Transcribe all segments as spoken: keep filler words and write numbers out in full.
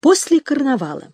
После карнавала.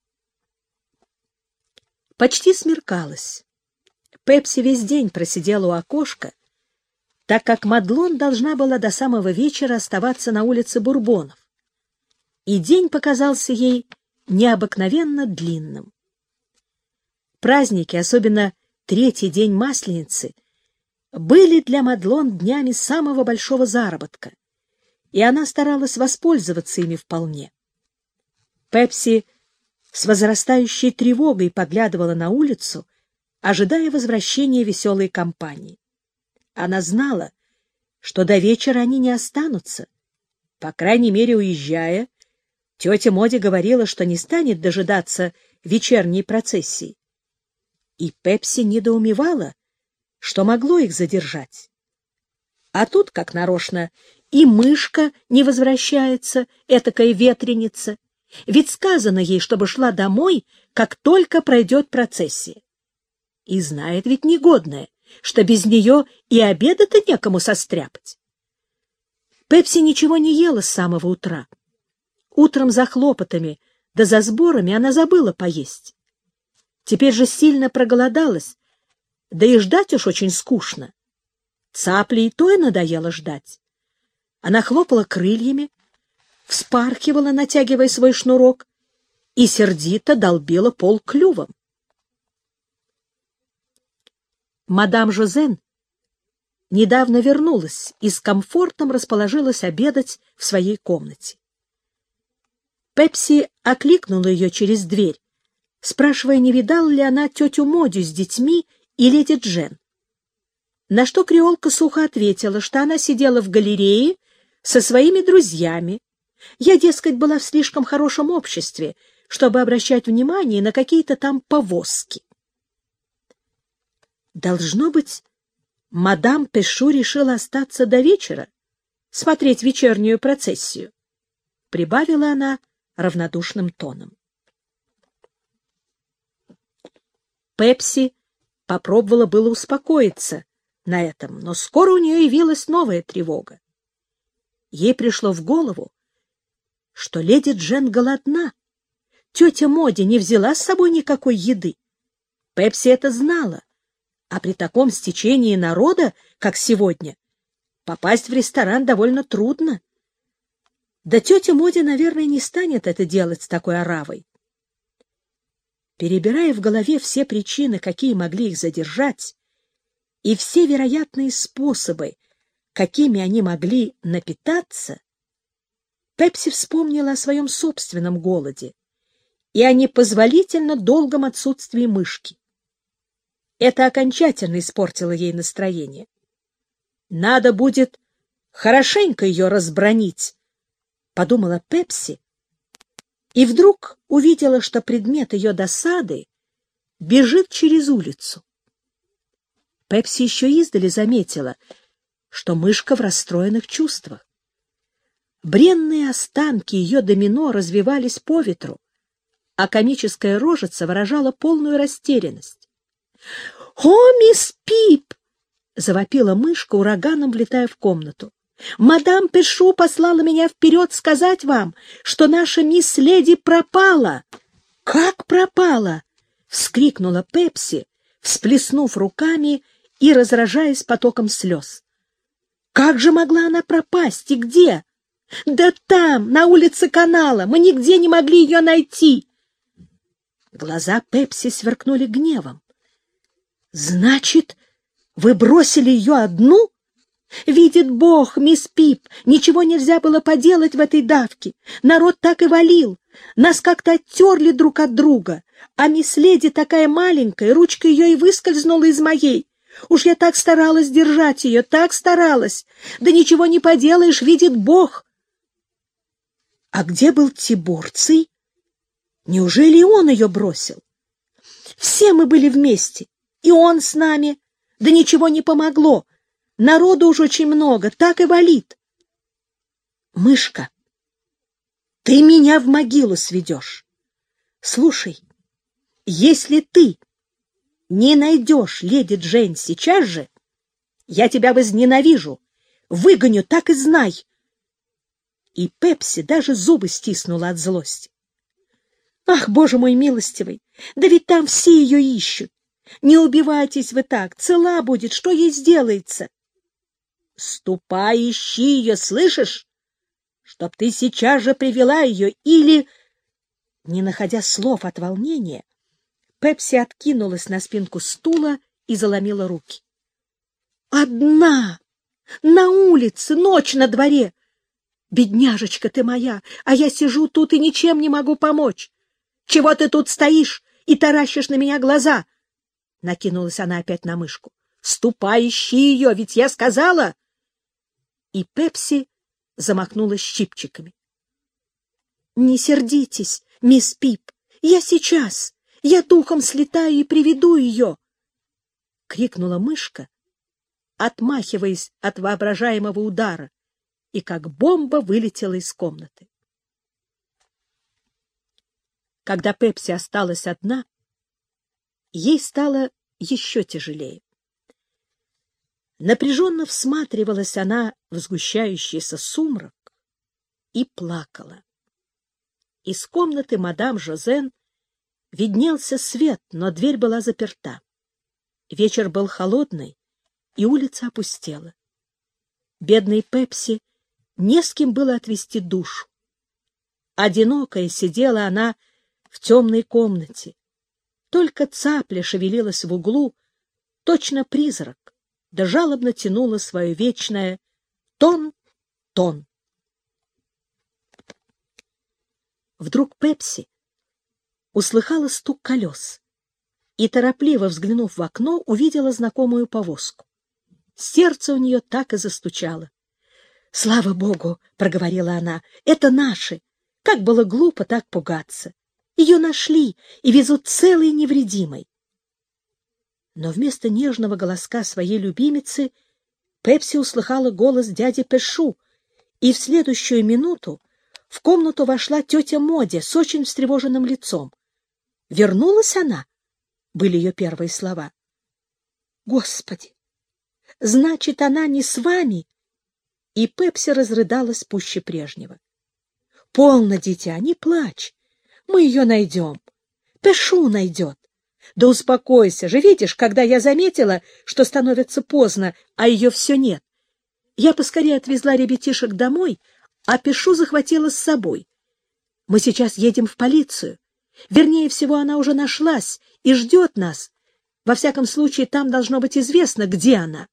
Почти смеркалось. Пепси весь день просидела у окошка, так как Мадлон должна была до самого вечера оставаться на улице Бурбонов. И день показался ей необыкновенно длинным. Праздники, особенно третий день Масленицы, были для Мадлон днями самого большого заработка, и она старалась воспользоваться ими вполне. Пепси с возрастающей тревогой поглядывала на улицу, ожидая возвращения веселой компании. Она знала, что до вечера они не останутся. По крайней мере, уезжая, тетя Моди говорила, что не станет дожидаться вечерней процессии. И Пепси недоумевала, что могло их задержать. А тут, как нарочно, и мышка не возвращается, этакая ветреница. Ведь сказано ей, чтобы шла домой, как только пройдет процессия. И знает ведь негодная, что без нее и обеда-то некому состряпать. Пепси ничего не ела с самого утра. Утром за хлопотами да за сборами она забыла поесть. Теперь же сильно проголодалась, да и ждать уж очень скучно. Цапли и то и надоело ждать. Она хлопала крыльями, вспархивала, натягивая свой шнурок, и сердито долбила пол клювом. Мадам Жозен недавно вернулась и с комфортом расположилась обедать в своей комнате. Пепси окликнула ее через дверь, спрашивая, не видала ли она тетю Модю с детьми и леди Джен. На что креолка сухо ответила, что она сидела в галерее со своими друзьями. Я, дескать, была в слишком хорошем обществе, чтобы обращать внимание на какие-то там повозки. Должно быть, мадам Пешу решила остаться до вечера, смотреть вечернюю процессию, — прибавила она равнодушным тоном. Пепси попробовала было успокоиться на этом, но скоро у нее явилась новая тревога. Ей пришло в голову, что леди Джен голодна. Тетя Моди не взяла с собой никакой еды. Пепси это знала, а при таком стечении народа, как сегодня, попасть в ресторан довольно трудно. Да тетя Моди, наверное, не станет это делать с такой оравой. Перебирая в голове все причины, какие могли их задержать, и все вероятные способы, какими они могли напитаться, Пепси вспомнила о своем собственном голоде и о непозволительно долгом отсутствии мышки. Это окончательно испортило ей настроение. «Надо будет хорошенько ее разбранить», — подумала Пепси, и вдруг увидела, что предмет ее досады бежит через улицу. Пепси еще издали заметила, что мышка в расстроенных чувствах. Бренные останки ее домино развивались по ветру, а комическая рожица выражала полную растерянность. «О, мисс Пип!» — завопила мышка, ураганом влетая в комнату. «Мадам Пешу послала меня вперед сказать вам, что наша мисс Леди пропала!» «Как пропала?» — вскрикнула Пепси, всплеснув руками и разражаясь потоком слез. «Как же могла она пропасть и где?» «Да там, на улице канала, мы нигде не могли ее найти!» Глаза Пепси сверкнули гневом. «Значит, вы бросили ее одну? Видит Бог, мисс Пип, ничего нельзя было поделать в этой давке. Народ так и валил. Нас как-то оттерли друг от друга. А мисс Леди такая маленькая, ручка ее и выскользнула из моей. Уж я так старалась держать ее, так старалась. Да ничего не поделаешь, видит Бог». «А где был Тиборций? Неужели и он ее бросил?» «Все мы были вместе, и он с нами. Да ничего не помогло. Народу уж очень много, так и валит». «Мышка, ты меня в могилу сведешь. Слушай, если ты не найдешь леди Джейн сейчас же, я тебя возненавижу, выгоню, так и знай». И Пепси даже зубы стиснула от злости. Ах, Боже мой милостивый, да ведь там все ее ищут. Не убивайтесь вы так, цела будет, что ей сделается? Ступай, ищи ее, слышишь? Чтоб ты сейчас же привела ее, или... Не находя слов от волнения, Пепси откинулась на спинку стула и заломила руки. Одна! На улице, ночь на дворе! Бедняжечка ты моя, а я сижу тут и ничем не могу помочь. Чего ты тут стоишь и таращишь на меня глаза? Накинулась она опять на мышку. Ступай, ищи ее, ведь я сказала. И Пепси замахнулась щипчиками. Не сердитесь, мисс Пип, я сейчас, я духом слетаю и приведу ее. Крикнула мышка, отмахиваясь от воображаемого удара, и как бомба вылетела из комнаты. Когда Пепси осталась одна, ей стало еще тяжелее. Напряженно всматривалась она в сгущающийся сумрак и плакала. Из комнаты мадам Жозен виднелся свет, но дверь была заперта. Вечер был холодный, и улица опустела. Бедной Пепси не с кем было отвести душу. Одинокая сидела она в темной комнате. Только цапля шевелилась в углу, точно призрак, да жалобно тянула свое вечное тон-тон. Вдруг Пепси услыхала стук колес и, торопливо взглянув в окно, увидела знакомую повозку. Сердце у нее так и застучало. «Слава Богу!» — проговорила она. «Это наши! Как было глупо так пугаться! Ее нашли и везут целой и невредимой!» Но вместо нежного голоска своей любимицы Пепси услыхала голос дяди Пешу, и в следующую минуту в комнату вошла тетя Моди с очень встревоженным лицом. «Вернулась она?» — были ее первые слова. «Господи! Значит, она не с вами?» И Пепси разрыдалась пуще прежнего. «Полно, дитя, не плачь. Мы ее найдем. Пешу найдет. Да успокойся же, видишь, когда я заметила, что становится поздно, а ее все нет. Я поскорее отвезла ребятишек домой, а Пешу захватила с собой. Мы сейчас едем в полицию. Вернее всего, она уже нашлась и ждет нас. Во всяком случае, там должно быть известно, где она».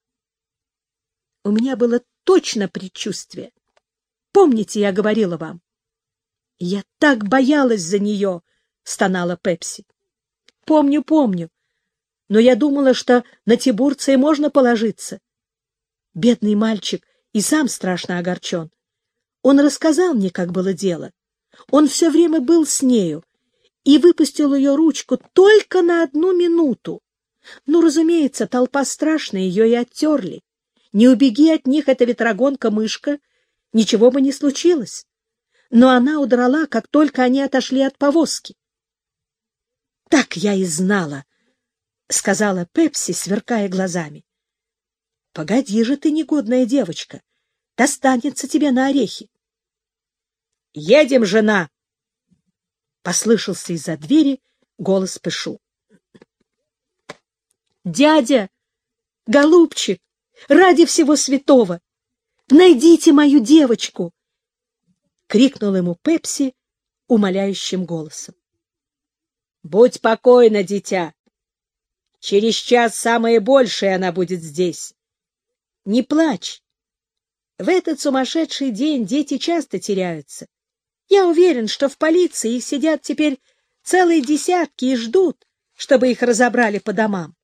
У меня было точно предчувствие. Помните, я говорила вам? — Я так боялась за нее, — стонала Пепси. — Помню, помню. Но я думала, что на Тибурция можно положиться. Бедный мальчик и сам страшно огорчен. Он рассказал мне, как было дело. Он все время был с нею и выпустил ее ручку только на одну минуту. Ну, разумеется, толпа страшная, ее и оттерли. Не убеги от них эта ветрогонка-мышка, ничего бы не случилось. Но она удрала, как только они отошли от повозки. — Так я и знала, — сказала Пепси, сверкая глазами. — Погоди же ты, негодная девочка, достанется тебе на орехи. — Едем, жена! — послышался из-за двери голос Пешу. — Дядя! Голубчик! Ради всего святого! Найдите мою девочку! — крикнула ему Пепси умоляющим голосом. — Будь покойна, дитя. Через час самое большее она будет здесь. Не плачь. В этот сумасшедший день дети часто теряются. Я уверен, что в полиции их сидят теперь целые десятки и ждут, чтобы их разобрали по домам.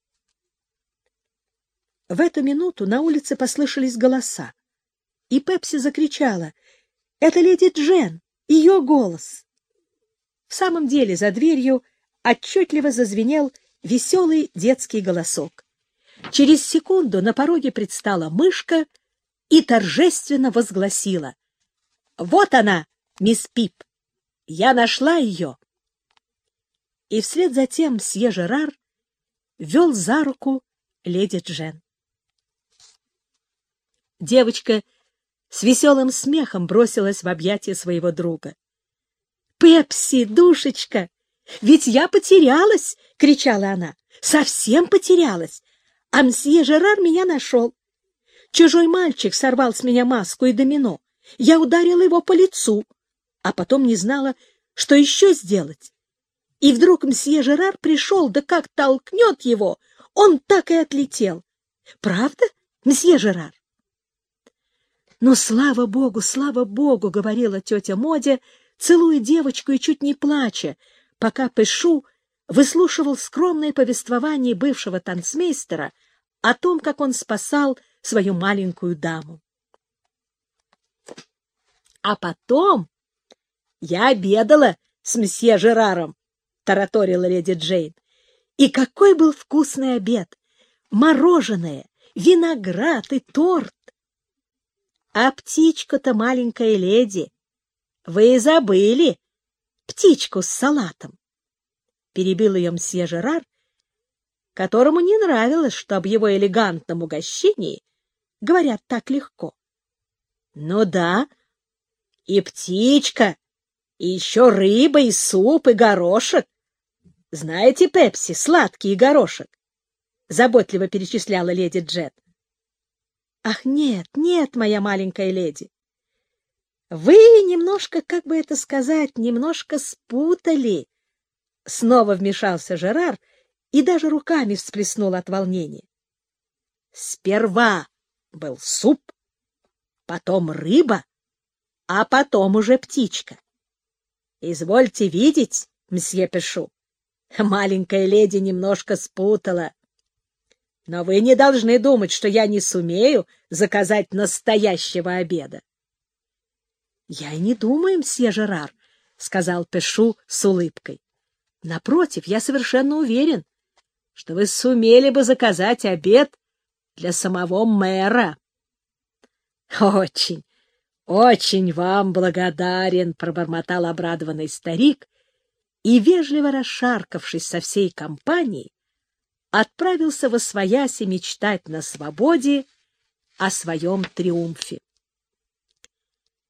В эту минуту на улице послышались голоса, и Пепси закричала: «Это леди Джен, ее голос!» В самом деле за дверью отчетливо зазвенел веселый детский голосок. Через секунду на пороге предстала мышка и торжественно возгласила: «Вот она, мисс Пип! Я нашла ее!» И вслед за тем мсье Жерар вел за руку леди Джен. Девочка с веселым смехом бросилась в объятия своего друга. «Пепси, душечка, Ведь я потерялась, — кричала она, — совсем потерялась, а мсье Жерар меня нашел. Чужой мальчик сорвал с меня маску и домино. Я ударила его по лицу, а потом не знала, что еще сделать. И вдруг мсье Жерар пришел, да как толкнет его, он так и отлетел. Правда, мсье Жерар? «Ну, слава богу, слава богу!» — говорила тетя Модя, целуя девочку и чуть не плача, пока Пэшу выслушивал скромное повествование бывшего танцмейстера о том, как он спасал свою маленькую даму. «А потом я обедала с мсье Жераром», — тараторила леди Джейн. «И какой был вкусный обед! Мороженое, виноград и торт! А птичка-то, маленькая леди, вы и забыли птичку с салатом!» Перебил ее мсье Жерар, которому не нравилось, что об его элегантном угощении говорят так легко. «Ну да, и птичка, и еще рыба, и суп, и горошек. Знаете, Пепси, сладкий горошек?» — заботливо перечисляла леди Джет. «Ах, нет, нет, моя маленькая леди, вы немножко, как бы это сказать, немножко спутали». Снова вмешался Жерар и даже руками всплеснул от волнения. «Сперва был суп, потом рыба, а потом уже птичка. Извольте видеть, мсье Пэшу, маленькая леди немножко спутала. Но вы не должны думать, что я не сумею заказать настоящего обеда». «Я и не думаю, мсье Жерар», — сказал Пэшу с улыбкой. «Напротив, я совершенно уверен, что вы сумели бы заказать обед для самого мэра». «Очень, очень вам благодарен», — пробормотал обрадованный старик и, вежливо расшаркавшись со всей компанией, отправился восвояси мечтать на свободе о своем триумфе.